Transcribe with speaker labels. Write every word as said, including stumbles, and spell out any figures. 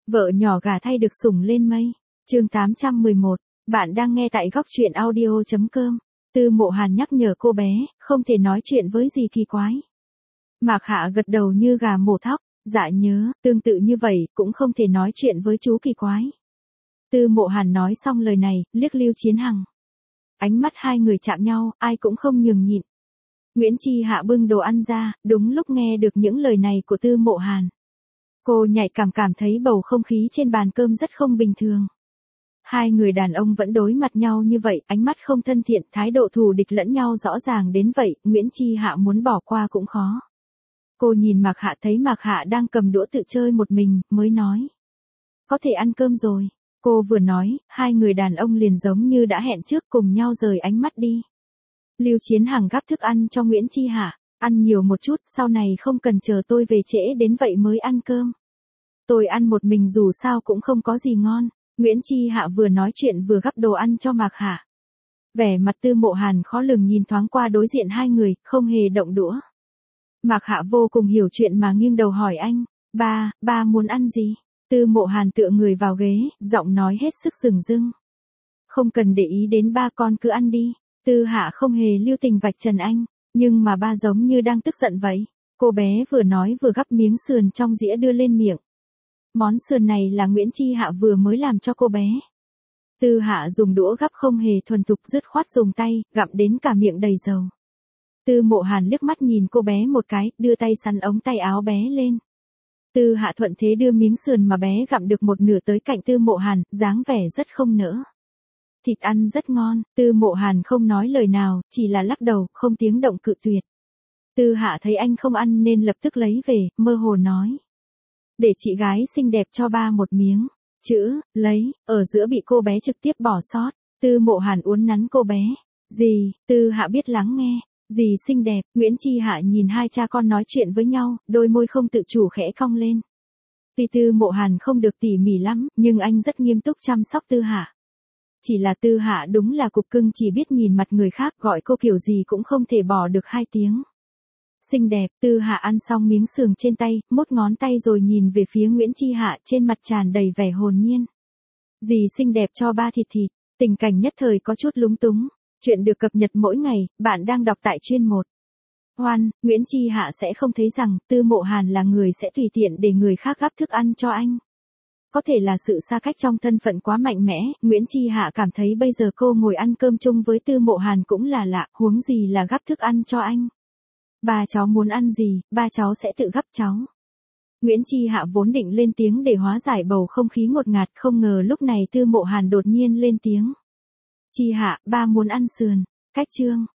Speaker 1: Vợ nhỏ gà thay được sủng lên mây. Chương tám trăm mười một, bạn đang nghe tại góc truyện audio chấm com. Tư Mộ Hàn nhắc nhở cô bé, không thể nói chuyện với gì kỳ quái. Mạc Hạ gật đầu như gà mổ thóc, dạ nhớ, tương tự như vậy, cũng không thể nói chuyện với chú kỳ quái. Tư Mộ Hàn nói xong lời này, liếc Lưu Chiến Hằng. Ánh mắt hai người chạm nhau, ai cũng không nhường nhịn. Nguyễn Chi Hạ bưng đồ ăn ra, đúng lúc nghe được những lời này của Tư Mộ Hàn. Cô nhạy cảm cảm thấy bầu không khí trên bàn cơm rất không bình thường. Hai người đàn ông vẫn đối mặt nhau như vậy, ánh mắt không thân thiện, thái độ thù địch lẫn nhau rõ ràng đến vậy, Nguyễn Chi Hạ muốn bỏ qua cũng khó. Cô nhìn Mạc Hạ thấy Mạc Hạ đang cầm đũa tự chơi một mình, mới nói. Có thể ăn cơm rồi. Cô vừa nói, hai người đàn ông liền giống như đã hẹn trước cùng nhau rời ánh mắt đi. Lưu Chiến Hằng gắp thức ăn cho Nguyễn Chi Hạ, ăn nhiều một chút, sau này không cần chờ tôi về trễ đến vậy mới ăn cơm. Tôi ăn một mình dù sao cũng không có gì ngon. Nguyễn Chi Hạ vừa nói chuyện vừa gắp đồ ăn cho Mạc Hạ. Vẻ mặt Tư Mộ Hàn khó lường nhìn thoáng qua đối diện hai người, không hề động đũa. Mạc Hạ vô cùng hiểu chuyện mà nghiêng đầu hỏi anh, ba, ba muốn ăn gì? Tư Mộ Hàn tựa người vào ghế, giọng nói hết sức rừng rưng. Không cần để ý đến ba, con cứ ăn đi. Tư Hạ không hề lưu tình vạch trần anh, nhưng mà ba giống như đang tức giận vậy. Cô bé vừa nói vừa gắp miếng sườn trong dĩa đưa lên miệng. Món sườn này là Nguyễn Chi Hạ vừa mới làm cho cô bé. Tư Hạ dùng đũa gắp không hề thuần thục, dứt khoát dùng tay, gặm đến cả miệng đầy dầu. Tư Mộ Hàn liếc mắt nhìn cô bé một cái, đưa tay sắn ống tay áo bé lên. Tư Hạ thuận thế đưa miếng sườn mà bé gặm được một nửa tới cạnh Tư Mộ Hàn, dáng vẻ rất không nỡ. Thịt ăn rất ngon, Tư Mộ Hàn không nói lời nào, chỉ là lắc đầu, không tiếng động cự tuyệt. Tư Hạ thấy anh không ăn nên lập tức lấy về, mơ hồ nói. Để chị gái xinh đẹp cho ba một miếng. Chữ, lấy, ở giữa bị cô bé trực tiếp bỏ sót. Tư Mộ Hàn uốn nắn cô bé. Gì, Tư Hạ biết lắng nghe. Gì xinh đẹp, Nguyễn Chi Hạ nhìn hai cha con nói chuyện với nhau, đôi môi không tự chủ khẽ cong lên. Tuy Tư Mộ Hàn không được tỉ mỉ lắm, nhưng anh rất nghiêm túc chăm sóc Tư Hạ. Chỉ là Tư Hạ đúng là cục cưng, chỉ biết nhìn mặt người khác, gọi cô kiểu gì cũng không thể bỏ được hai tiếng. Xinh đẹp, Tư Hạ ăn xong miếng sườn trên tay, mốt ngón tay rồi nhìn về phía Nguyễn Chi Hạ, trên mặt tràn đầy vẻ hồn nhiên. Dì xinh đẹp cho ba thịt thịt, tình cảnh nhất thời có chút lúng túng. Chuyện được cập nhật mỗi ngày, bạn đang đọc tại chuyên một. Hoan, Nguyễn Chi Hạ sẽ không thấy rằng Tư Mộ Hàn là người sẽ tùy tiện để người khác gắp thức ăn cho anh. Có thể là sự xa cách trong thân phận quá mạnh mẽ, Nguyễn Chi Hạ cảm thấy bây giờ cô ngồi ăn cơm chung với Tư Mộ Hàn cũng là lạ, huống gì là gắp thức ăn cho anh. Ba cháu muốn ăn gì, ba cháu sẽ tự gắp cháu. Nguyễn Chi Hạ vốn định lên tiếng để hóa giải bầu không khí ngột ngạt, không ngờ lúc này Tư Mộ Hàn đột nhiên lên tiếng. Chi Hạ, ba muốn ăn sườn. Cách chương.